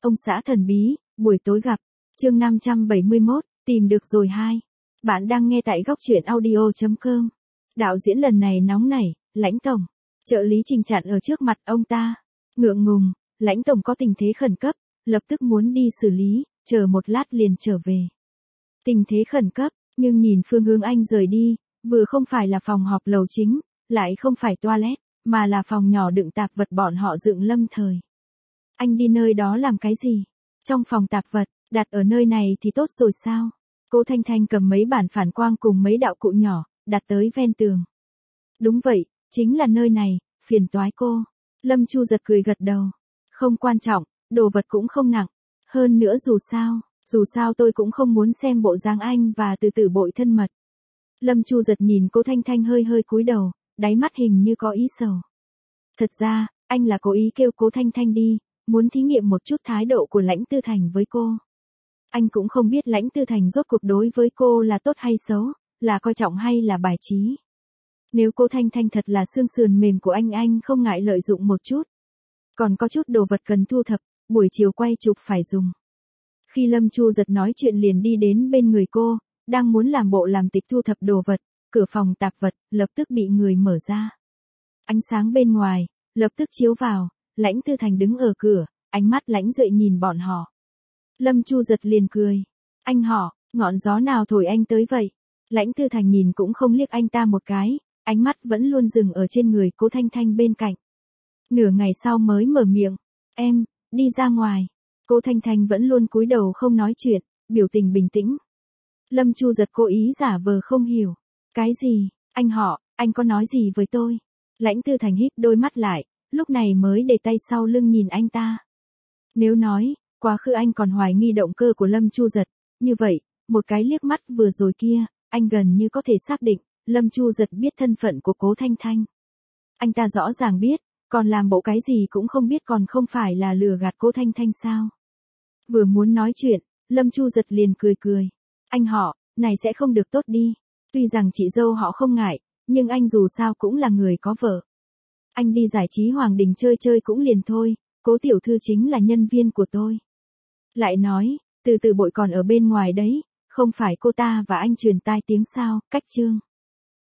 Ông xã thần bí, buổi tối gặp. Chương 571, tìm được rồi 2. Bạn đang nghe tại góc truyện audio.com. Đạo diễn lần này nóng nảy, Lãnh tổng. Trợ lý Trình chặn ở trước mặt ông ta. Ngượng ngùng, Lãnh tổng có tình thế khẩn cấp, lập tức muốn đi xử lý, chờ một lát liền trở về. Tình thế khẩn cấp, nhưng nhìn phương hướng anh rời đi, vừa không phải là phòng họp lầu chính, lại không phải toilet, mà là phòng nhỏ đựng tạp vật bọn họ dựng lâm thời. Anh đi nơi đó làm cái gì? Trong phòng tạp vật, đặt ở nơi này thì tốt rồi sao? Cô Thanh Thanh cầm mấy bản phản quang cùng mấy đạo cụ nhỏ, đặt tới ven tường. Đúng vậy, chính là nơi này, phiền toái cô. Lâm Chu giật cười gật đầu. Không quan trọng, đồ vật cũng không nặng. Hơn nữa dù sao tôi cũng không muốn xem bộ dáng anh và từ từ bội thân mật. Lâm Chu giật nhìn cô Thanh Thanh hơi hơi cúi đầu, đáy mắt hình như có ý sầu. Thật ra, anh là cố ý kêu cô Thanh Thanh đi, muốn thí nghiệm một chút thái độ của Lãnh Tư Thành với cô. Anh cũng không biết Lãnh Tư Thành rốt cuộc đối với cô là tốt hay xấu, là coi trọng hay là bài trí. Nếu cô Thanh Thanh thật là xương sườn mềm của anh không ngại lợi dụng một chút. Còn có chút đồ vật cần thu thập, buổi chiều quay chụp phải dùng. Khi Lâm Chu giật nói chuyện liền đi đến bên người cô, đang muốn làm bộ làm tịch thu thập đồ vật, cửa phòng tạp vật, lập tức bị người mở ra. Ánh sáng bên ngoài, lập tức chiếu vào, Lãnh Tư Thành đứng ở cửa, ánh mắt lãnh rợi nhìn bọn họ. Lâm Chu giật liền cười. Anh họ, ngọn gió nào thổi anh tới vậy? Lãnh Tư Thành nhìn cũng không liếc anh ta một cái, ánh mắt vẫn luôn dừng ở trên người cô Thanh Thanh bên cạnh. Nửa ngày sau mới mở miệng. Em, đi ra ngoài. Cô Thanh Thanh vẫn luôn cúi đầu không nói chuyện, biểu tình bình tĩnh. Lâm Chu giật cố ý giả vờ không hiểu. Cái gì, anh họ, anh có nói gì với tôi? Lãnh Tư Thành híp đôi mắt lại, lúc này mới để tay sau lưng nhìn anh ta. Nếu nói, quá khứ anh còn hoài nghi động cơ của Lâm Chu giật, như vậy, một cái liếc mắt vừa rồi kia, anh gần như có thể xác định, Lâm Chu giật biết thân phận của cố Thanh Thanh. Anh ta rõ ràng biết, còn làm bộ cái gì cũng không biết còn không phải là lừa gạt cố Thanh Thanh sao. Vừa muốn nói chuyện, Lâm Chu giật liền cười. Anh họ, này sẽ không được tốt đi. Tuy rằng chị dâu họ không ngại, nhưng anh dù sao cũng là người có vợ. Anh đi giải trí Hoàng Đình chơi cũng liền thôi, cố tiểu thư chính là nhân viên của tôi. Lại nói, từ từ bội còn ở bên ngoài đấy, không phải cô ta và anh truyền tai tiếng sao, cách chương.